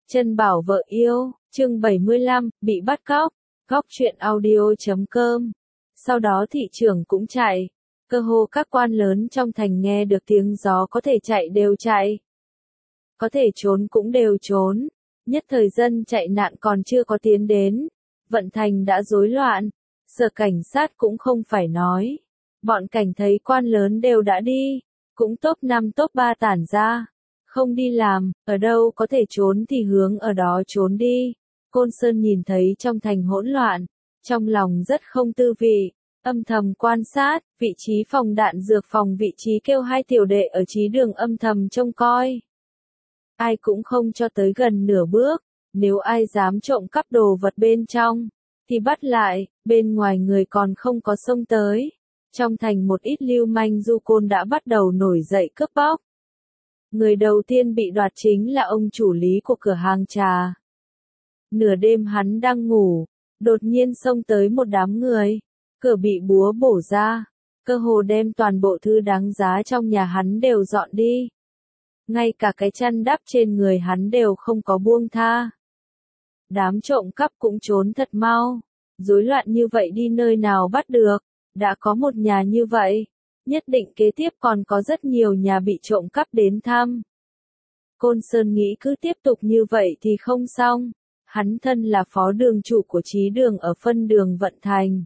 Chân bảo vợ yêu, chương 75, bị bắt cóc, góc truyện audio.com. Sau đó thị trưởng cũng chạy, cơ hồ các quan lớn trong thành nghe được tiếng gió có thể chạy đều chạy. Có thể trốn cũng đều trốn, nhất thời dân chạy nạn còn chưa có tiến đến. Vận thành đã rối loạn, sở cảnh sát cũng không phải nói. Bọn cảnh thấy quan lớn đều đã đi, cũng top 5 top 3 tản ra. Không đi làm, ở đâu có thể trốn thì hướng ở đó trốn đi. Côn Sơn nhìn thấy trong thành hỗn loạn, trong lòng rất không tư vị, âm thầm quan sát, vị trí phòng đạn dược phòng vị trí kêu hai tiểu đệ ở trí đường âm thầm trông coi. Ai cũng không cho tới gần nửa bước, nếu ai dám trộm cắp đồ vật bên trong, thì bắt lại, bên ngoài người còn không có xông tới. Trong thành một ít lưu manh du côn đã bắt đầu nổi dậy cướp bóc. Người đầu tiên bị đoạt chính là ông chủ lý của cửa hàng trà. Nửa đêm hắn đang ngủ, đột nhiên xông tới một đám người, cửa bị búa bổ ra, cơ hồ đem toàn bộ thứ đáng giá trong nhà hắn đều dọn đi. Ngay cả cái chăn đắp trên người hắn đều không có buông tha. Đám trộm cắp cũng trốn thật mau, rối loạn như vậy đi nơi nào bắt được, đã có một nhà như vậy. Nhất định kế tiếp còn có rất nhiều nhà bị trộm cắp đến thăm. Côn Sơn nghĩ cứ tiếp tục như vậy thì không xong. Hắn thân là phó đường chủ của trí đường ở phân đường Vận Thành.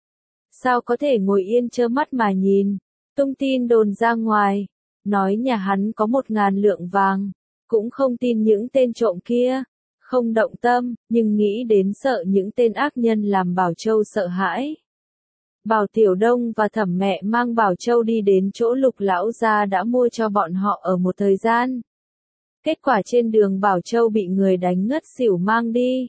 Sao có thể ngồi yên trơ mắt mà nhìn, tung tin đồn ra ngoài, nói nhà hắn có 1.000 lượng vàng, cũng không tin những tên trộm kia, không động tâm, nhưng nghĩ đến sợ những tên ác nhân làm Bảo Châu sợ hãi. Bảo Tiểu Đông và Thẩm mẹ mang Bảo Châu đi đến chỗ Lục lão gia đã mua cho bọn họ ở một thời gian. Kết quả trên đường Bảo Châu bị người đánh ngất xỉu mang đi.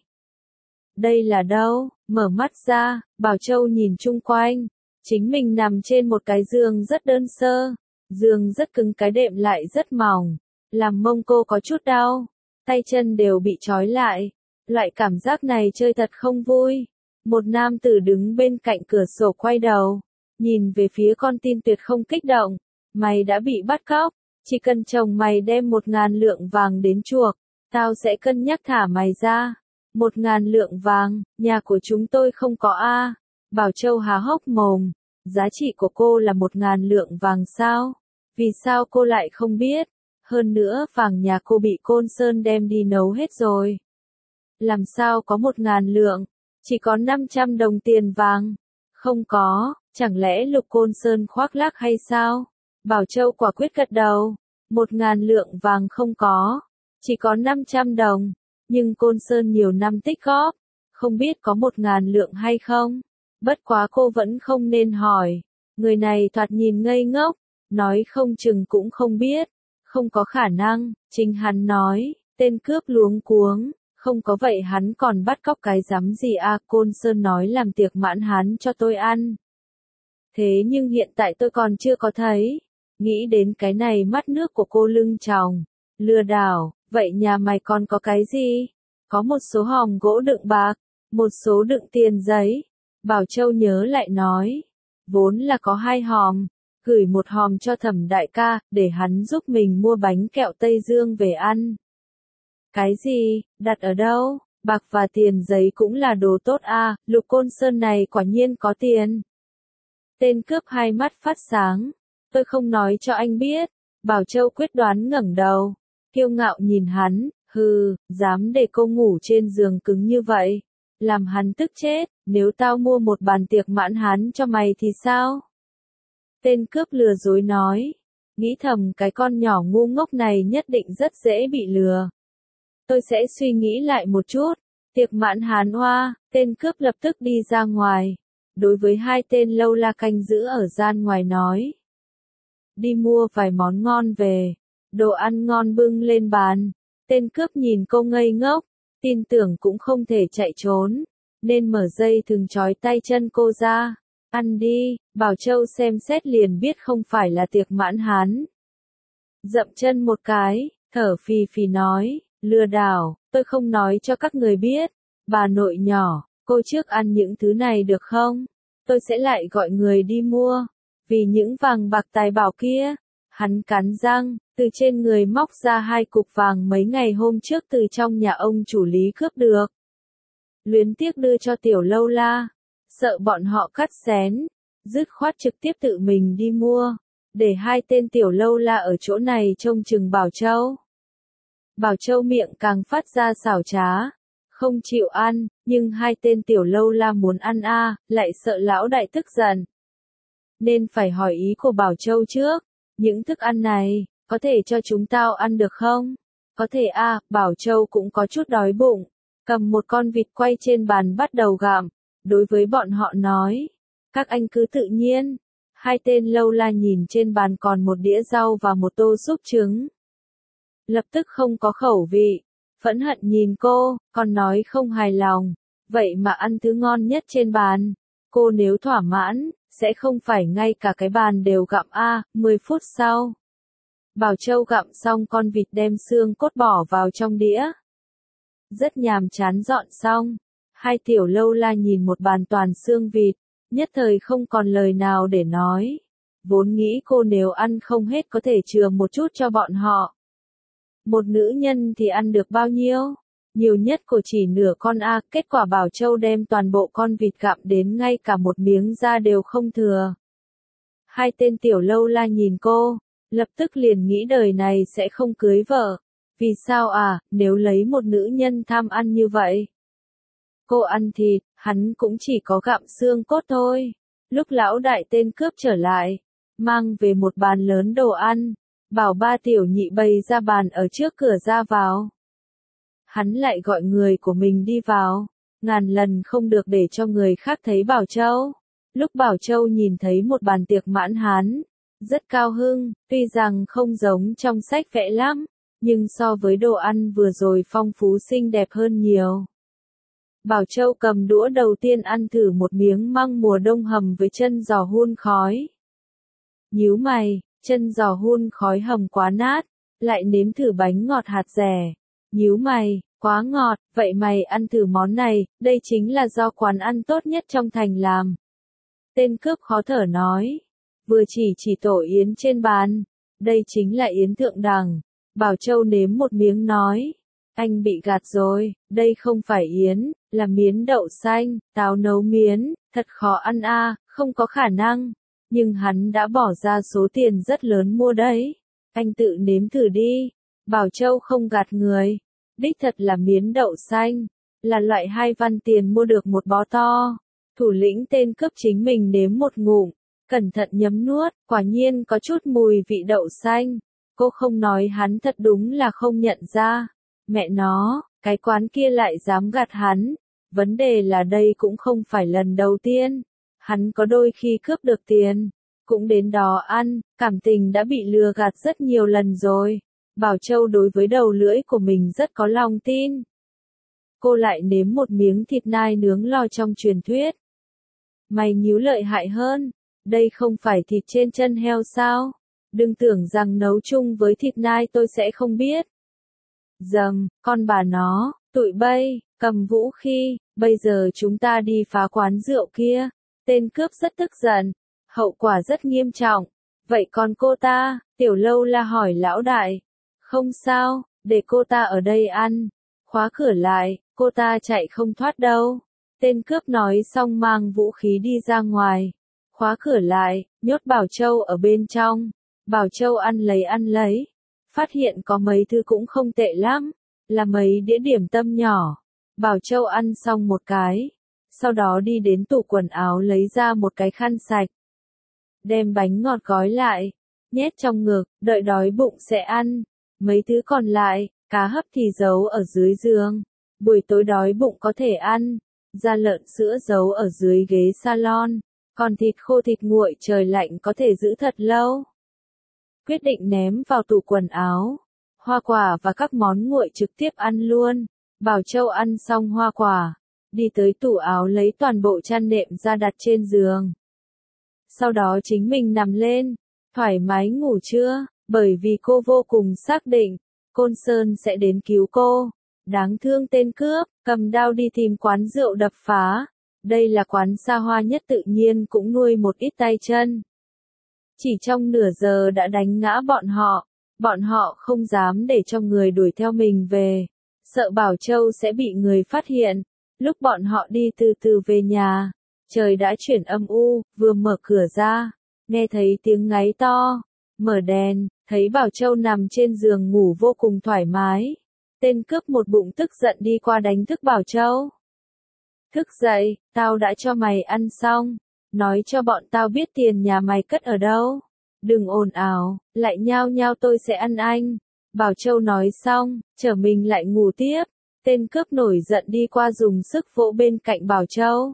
Đây là đâu? Mở mắt ra, Bảo Châu nhìn chung quanh, chính mình nằm trên một cái giường rất đơn sơ, giường rất cứng cái đệm lại rất mỏng, làm mông cô có chút đau, tay chân đều bị trói lại, loại cảm giác này chơi thật không vui. Một nam tử đứng bên cạnh cửa sổ quay đầu, nhìn về phía con tin tuyệt không kích động, mày đã bị bắt cóc, chỉ cần chồng mày đem 1.000 lượng vàng đến chuộc, tao sẽ cân nhắc thả mày ra. 1.000 lượng vàng, nhà của chúng tôi không có a. Bảo Châu há hốc mồm, giá trị của cô là 1.000 lượng vàng sao? Vì sao cô lại không biết? Hơn nữa vàng nhà cô bị Côn Sơn đem đi nấu hết rồi. Làm sao có 1.000 lượng? Chỉ có 500 đồng tiền vàng. Không có, chẳng lẽ Lục Côn Sơn khoác lác hay sao? Bảo Châu quả quyết gật đầu. 1.000 lượng vàng không có. Chỉ có 500 đồng. Nhưng Côn Sơn nhiều năm tích góp. Không biết có 1.000 lượng hay không? Bất quá cô vẫn không nên hỏi. Người này thoạt nhìn ngây ngốc. Nói không chừng cũng không biết. Không có khả năng. Chính hắn nói. Tên cướp luống cuống. Không có vậy hắn còn bắt cóc cái rắm gì à? Côn Sơn nói làm tiệc mãn hán cho tôi ăn. Thế nhưng hiện tại tôi còn chưa có thấy. Nghĩ đến cái này mắt nước của cô lưng tròng. Lừa đảo, vậy nhà mày còn có cái gì? Có một số hòm gỗ đựng bạc, một số đựng tiền giấy. Bảo Châu nhớ lại nói. Vốn là có 2 hòm. Gửi một hòm cho Thẩm đại ca, để hắn giúp mình mua bánh kẹo Tây Dương về ăn. Cái gì, đặt ở đâu? Bạc và tiền giấy cũng là đồ tốt à, Lục Côn Sơn này quả nhiên có tiền. Tên cướp hai mắt phát sáng. Tôi không nói cho anh biết. Bảo Châu quyết đoán ngẩng đầu. Kiêu ngạo nhìn hắn, hừ, dám để cô ngủ trên giường cứng như vậy. Làm hắn tức chết, nếu tao mua một bàn tiệc mãn hán cho mày thì sao? Tên cướp lừa dối nói. Nghĩ thầm cái con nhỏ ngu ngốc này nhất định rất dễ bị lừa. Tôi sẽ suy nghĩ lại một chút. Tiệc mãn hán hoa, tên cướp lập tức đi ra ngoài. Đối với 2 tên lâu la canh giữ ở gian ngoài nói. Đi mua vài món ngon về. Đồ ăn ngon bưng lên bàn. Tên cướp nhìn cô ngây ngốc. Tin tưởng cũng không thể chạy trốn. Nên mở dây thừng trói tay chân cô ra. Ăn đi, Bảo Châu xem xét liền biết không phải là tiệc mãn hán. Dậm chân một cái, thở phì phì nói. Lừa đảo, tôi không nói cho các người biết. Bà nội nhỏ, cô trước ăn những thứ này được không? Tôi sẽ lại gọi người đi mua. Vì những vàng bạc tài bảo kia. Hắn cắn răng, từ trên người móc ra 2 cục vàng mấy ngày hôm trước từ trong nhà ông chủ Lý cướp được. Luyến tiếc đưa cho Tiểu Lâu La, sợ bọn họ cắt xén, dứt khoát trực tiếp tự mình đi mua, để 2 tên Tiểu Lâu La ở chỗ này trông chừng Bảo Châu. Bảo Châu miệng càng phát ra xảo trá, không chịu ăn, nhưng 2 tên Tiểu Lâu La muốn ăn lại sợ lão đại tức giận. Nên phải hỏi ý của Bảo Châu trước, những thức ăn này, có thể cho chúng tao ăn được không? Có thể Bảo Châu cũng có chút đói bụng, cầm một con vịt quay trên bàn bắt đầu gặm, đối với bọn họ nói, các anh cứ tự nhiên. 2 tên Lâu La nhìn trên bàn còn một đĩa rau và một tô súp trứng. Lập tức không có khẩu vị, phẫn hận nhìn cô, còn nói không hài lòng, vậy mà ăn thứ ngon nhất trên bàn. Cô nếu thỏa mãn, sẽ không phải ngay cả cái bàn đều gặm 10 phút sau. Bảo Châu gặm xong con vịt đem xương cốt bỏ vào trong đĩa. Rất nhàm chán dọn xong, 2 Tiểu Lâu La nhìn một bàn toàn xương vịt, nhất thời không còn lời nào để nói. Vốn nghĩ cô nếu ăn không hết có thể chừa một chút cho bọn họ. Một nữ nhân thì ăn được bao nhiêu? Nhiều nhất cô chỉ nửa con kết quả Bảo Châu đem toàn bộ con vịt gặm đến ngay cả một miếng da đều không thừa. 2 tên Tiểu Lâu La nhìn cô, lập tức liền nghĩ đời này sẽ không cưới vợ. Vì sao nếu lấy một nữ nhân tham ăn như vậy? Cô ăn thịt, hắn cũng chỉ có gặm xương cốt thôi. Lúc lão đại tên cướp trở lại, mang về một bàn lớn đồ ăn, bảo 3 tiểu nhị bày ra bàn ở trước cửa ra vào. Hắn lại gọi người của mình đi vào, ngàn lần không được để cho người khác thấy Bảo Châu. Lúc Bảo Châu nhìn thấy một bàn tiệc mãn hán, rất cao hưng, tuy rằng không giống trong sách vẽ lắm, nhưng so với đồ ăn vừa rồi phong phú xinh đẹp hơn nhiều. Bảo Châu cầm đũa đầu tiên ăn thử một miếng măng mùa đông hầm với chân giò hun khói. Nhíu mày, chân giò hun khói hầm quá nát, lại nếm thử bánh ngọt hạt dẻ. Nhíu mày, quá ngọt, vậy mày ăn thử món này, đây chính là do quán ăn tốt nhất trong thành làm. Tên cướp khó thở nói, vừa chỉ tổ yến trên bàn, đây chính là yến thượng đẳng. Bảo Châu nếm một miếng nói, anh bị gạt rồi, đây không phải yến, là miến đậu xanh, táo nấu miến, thật khó ăn không có khả năng, nhưng hắn đã bỏ ra số tiền rất lớn mua đấy, anh tự nếm thử đi. Bảo Châu không gạt người, đích thật là miến đậu xanh, là loại 2 văn tiền mua được một bó to. Thủ lĩnh tên cướp chính mình nếm một ngụm, cẩn thận nhấm nuốt, quả nhiên có chút mùi vị đậu xanh. Cô không nói hắn thật đúng là không nhận ra. Mẹ nó, cái quán kia lại dám gạt hắn. Vấn đề là đây cũng không phải lần đầu tiên. Hắn có đôi khi cướp được tiền, cũng đến đó ăn, cảm tình đã bị lừa gạt rất nhiều lần rồi. Bảo Châu đối với đầu lưỡi của mình rất có lòng tin. Cô lại nếm một miếng thịt nai nướng lò trong truyền thuyết. Mày nhíu lợi hại hơn, đây không phải thịt trên chân heo sao? Đừng tưởng rằng nấu chung với thịt nai tôi sẽ không biết. Dầm, con bà nó, tụi bay, cầm vũ khí, bây giờ chúng ta đi phá quán rượu kia. Tên cướp rất tức giận, hậu quả rất nghiêm trọng. Vậy còn cô ta, Tiểu Lâu La hỏi lão đại. Không sao, để cô ta ở đây ăn. Khóa cửa lại, cô ta chạy không thoát đâu. Tên cướp nói xong mang vũ khí đi ra ngoài. Khóa cửa lại, nhốt Bảo Châu ở bên trong. Bảo Châu ăn lấy. Phát hiện có mấy thứ cũng không tệ lắm. Là mấy đĩa điểm tâm nhỏ. Bảo Châu ăn xong một cái. Sau đó đi đến tủ quần áo lấy ra một cái khăn sạch. Đem bánh ngọt gói lại. Nhét trong ngực, đợi đói bụng sẽ ăn. Mấy thứ còn lại, cá hấp thì giấu ở dưới giường. Buổi tối đói bụng có thể ăn. Da lợn sữa giấu ở dưới ghế salon. Còn thịt khô thịt nguội trời lạnh có thể giữ thật lâu. Quyết định ném vào tủ quần áo. Hoa quả và các món nguội trực tiếp ăn luôn. Bảo Châu ăn xong hoa quả. Đi tới tủ áo lấy toàn bộ chăn nệm ra đặt trên giường. Sau đó chính mình nằm lên. Thoải mái ngủ chưa? Bởi vì cô vô cùng xác định. Côn Sơn sẽ đến cứu cô. Đáng thương tên cướp, cầm đao đi tìm quán rượu đập phá. Đây là quán xa hoa nhất tự nhiên cũng nuôi một ít tay chân. Chỉ trong nửa giờ đã đánh ngã bọn họ. Bọn họ không dám để cho người đuổi theo mình về, sợ Bảo Châu sẽ bị người phát hiện. Lúc bọn họ đi từ từ về nhà, trời đã chuyển âm u, vừa mở cửa ra, nghe thấy tiếng ngáy to, mở đèn, thấy Bảo Châu nằm trên giường ngủ vô cùng thoải mái. Tên cướp một bụng tức giận đi qua đánh thức Bảo Châu. Thức dậy, tao đã cho mày ăn xong, nói cho bọn tao biết tiền nhà mày cất ở đâu. Đừng ồn ào, lại nhao nhao tôi sẽ ăn anh. Bảo Châu nói xong, trở mình lại ngủ tiếp. Tên cướp nổi giận đi qua dùng sức vỗ bên cạnh Bảo Châu,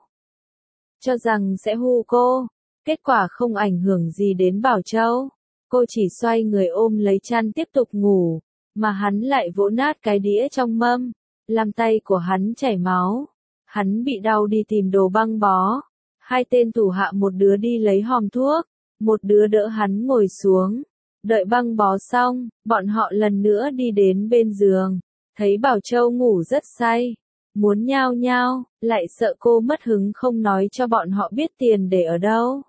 cho rằng sẽ hù cô. Kết quả không ảnh hưởng gì đến Bảo Châu. Cô chỉ xoay người ôm lấy chăn tiếp tục ngủ, mà hắn lại vỗ nát cái đĩa trong mâm, làm tay của hắn chảy máu. Hắn bị đau đi tìm đồ băng bó. Hai tên thủ hạ một đứa đi lấy hòm thuốc, một đứa đỡ hắn ngồi xuống. Đợi băng bó xong, bọn họ lần nữa đi đến bên giường. Thấy Bảo Châu ngủ rất say, muốn nhao nhao, lại sợ cô mất hứng không nói cho bọn họ biết tiền để ở đâu.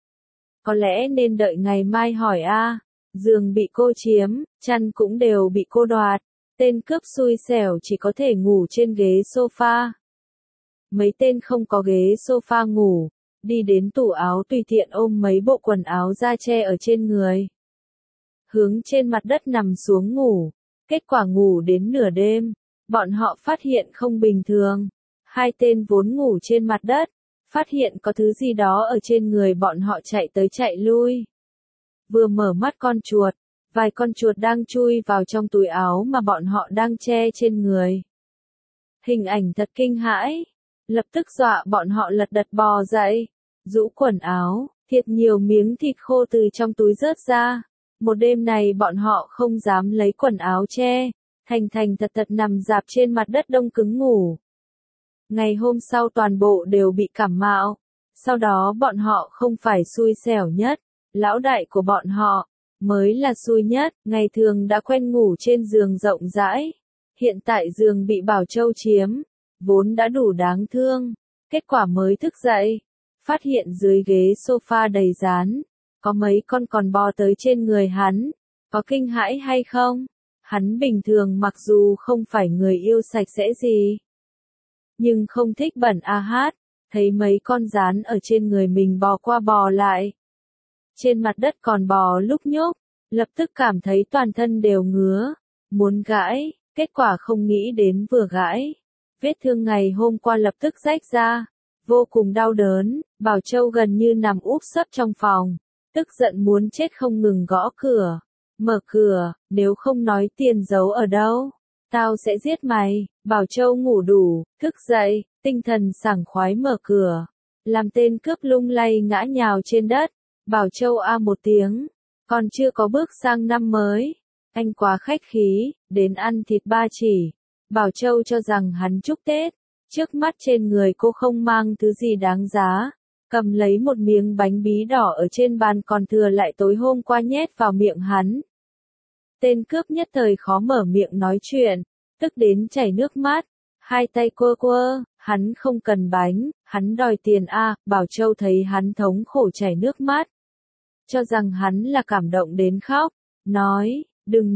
Có lẽ nên đợi ngày mai hỏi a. Giường bị cô chiếm, chăn cũng đều bị cô đoạt. Tên cướp xui xẻo chỉ có thể ngủ trên ghế sofa. Mấy tên không có ghế sofa ngủ, đi đến tủ áo tùy tiện ôm mấy bộ quần áo da che ở trên người. Hướng trên mặt đất nằm xuống ngủ. Kết quả ngủ đến nửa đêm, bọn họ phát hiện không bình thường. Hai tên vốn ngủ trên mặt đất, phát hiện có thứ gì đó ở trên người bọn họ chạy tới chạy lui. Vừa mở mắt con chuột, vài con chuột đang chui vào trong túi áo mà bọn họ đang che trên người. Hình ảnh thật kinh hãi, lập tức dọa bọn họ lật đật bò dậy, rũ quần áo, thiệt nhiều miếng thịt khô từ trong túi rớt ra. Một đêm này bọn họ không dám lấy quần áo che, thành thành thật thật nằm rạp trên mặt đất đông cứng ngủ. Ngày hôm sau toàn bộ đều bị cảm mạo, sau đó bọn họ không phải xui xẻo nhất, lão đại của bọn họ mới là xui nhất, ngày thường đã quen ngủ trên giường rộng rãi, hiện tại giường bị Bảo Châu chiếm, vốn đã đủ đáng thương, kết quả mới thức dậy, phát hiện dưới ghế sofa đầy dán. Có mấy con còn bò tới trên người hắn, có kinh hãi hay không? Hắn bình thường mặc dù không phải người yêu sạch sẽ gì, nhưng không thích bẩn hát, thấy mấy con gián ở trên người mình bò qua bò lại. Trên mặt đất còn bò lúc nhúc, lập tức cảm thấy toàn thân đều ngứa, muốn gãi, kết quả không nghĩ đến vừa gãi. Vết thương ngày hôm qua lập tức rách ra, vô cùng đau đớn, Bảo Châu gần như nằm úp sấp trong phòng. Tức giận muốn chết không ngừng gõ cửa. Mở cửa, nếu không nói tiền giấu ở đâu, tao sẽ giết mày. Bảo Châu ngủ đủ, thức dậy, tinh thần sảng khoái mở cửa. Làm tên cướp lung lay ngã nhào trên đất. Bảo Châu a một tiếng, còn chưa có bước sang năm mới. Anh quá khách khí, đến ăn thịt ba chỉ. Bảo Châu cho rằng hắn chúc Tết. Trước mắt trên người cô không mang thứ gì đáng giá. Cầm lấy một miếng bánh bí đỏ ở trên bàn còn thừa lại tối hôm qua nhét vào miệng hắn. Tên cướp nhất thời khó mở miệng nói chuyện, tức đến chảy nước mắt, hai tay quơ quơ, hắn không cần bánh, hắn đòi tiền a. Bảo Châu thấy hắn thống khổ chảy nước mắt, cho rằng hắn là cảm động đến khóc, nói, đừng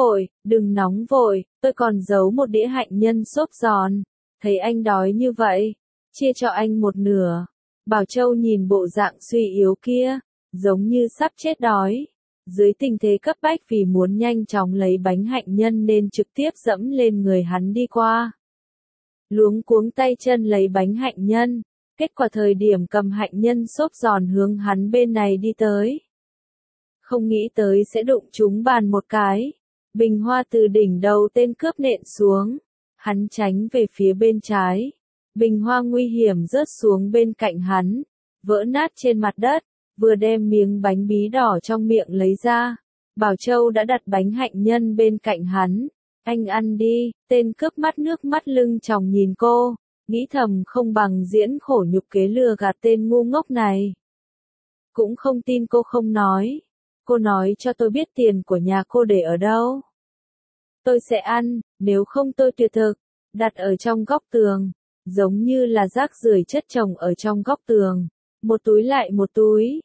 nóng vội, tôi còn giấu một đĩa hạnh nhân xốp giòn, thấy anh đói như vậy, chia cho anh một nửa. Bảo Châu nhìn bộ dạng suy yếu kia, giống như sắp chết đói. Dưới tình thế cấp bách vì muốn nhanh chóng lấy bánh hạnh nhân nên trực tiếp dẫm lên người hắn đi qua. Luống cuống tay chân lấy bánh hạnh nhân, kết quả thời điểm cầm hạnh nhân xốp giòn hướng hắn bên này đi tới. Không nghĩ tới sẽ đụng trúng bàn một cái. Bình hoa từ đỉnh đầu tên cướp nện xuống. Hắn tránh về phía bên trái. Bình hoa nguy hiểm rớt xuống bên cạnh hắn, vỡ nát trên mặt đất, vừa đem miếng bánh bí đỏ trong miệng lấy ra. Bảo Châu đã đặt bánh hạnh nhân bên cạnh hắn. Anh ăn đi, tên cướp mắt nước mắt lưng tròng nhìn cô, nghĩ thầm không bằng diễn khổ nhục kế lừa gạt tên ngu ngốc này. Cũng không tin cô không nói. Cô nói cho tôi biết tiền của nhà cô để ở đâu. Tôi sẽ ăn, nếu không tôi tuyệt thực, đặt ở trong góc tường. Giống như là rác rưởi chất chồng ở trong góc tường, một túi lại một túi.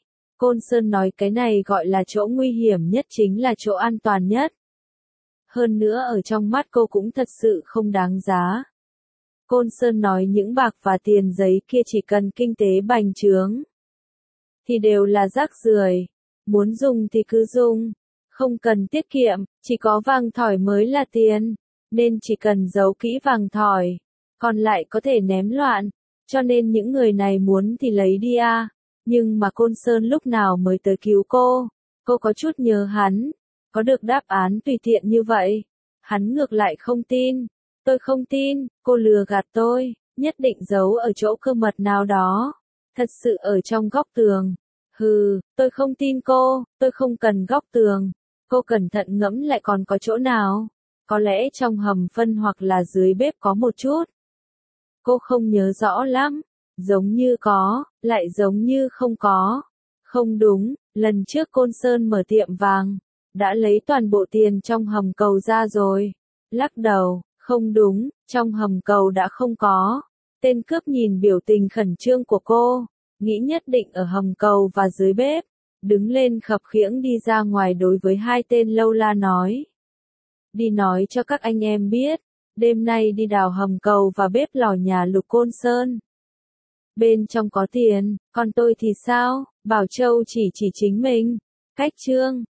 Côn Sơn nói cái này gọi là chỗ nguy hiểm nhất chính là chỗ an toàn nhất. Hơn nữa ở trong mắt cô cũng thật sự không đáng giá. Côn Sơn nói những bạc và tiền giấy kia chỉ cần kinh tế bành trướng thì đều là rác rưởi, muốn dùng thì cứ dùng, không cần tiết kiệm, chỉ có vàng thỏi mới là tiền, nên chỉ cần giấu kỹ vàng thỏi, còn lại có thể ném loạn, cho nên những người này muốn thì lấy đi à. Nhưng mà Côn Sơn lúc nào mới tới cứu cô có chút nhớ hắn, có được đáp án tùy tiện như vậy, hắn ngược lại không tin, tôi không tin, cô lừa gạt tôi, nhất định giấu ở chỗ cơ mật nào đó, thật sự ở trong góc tường. Hừ, tôi không tin cô, tôi không cần góc tường, cô cẩn thận ngẫm lại còn có chỗ nào, có lẽ trong hầm phân hoặc là dưới bếp có một chút. Cô không nhớ rõ lắm, giống như có, lại giống như không có. Không đúng, lần trước Côn Sơn mở tiệm vàng, đã lấy toàn bộ tiền trong hầm cầu ra rồi. Lắc đầu, không đúng, trong hầm cầu đã không có. Tên cướp nhìn biểu tình khẩn trương của cô, nghĩ nhất định ở hầm cầu và dưới bếp, đứng lên khập khiễng đi ra ngoài đối với hai tên lâu la nói. Đi nói cho các anh em biết, đêm nay đi đào hầm cầu và bếp lò nhà Lục Côn Sơn. Bên trong có tiền, còn tôi thì sao? Bảo Châu chỉ chính mình. Cách chương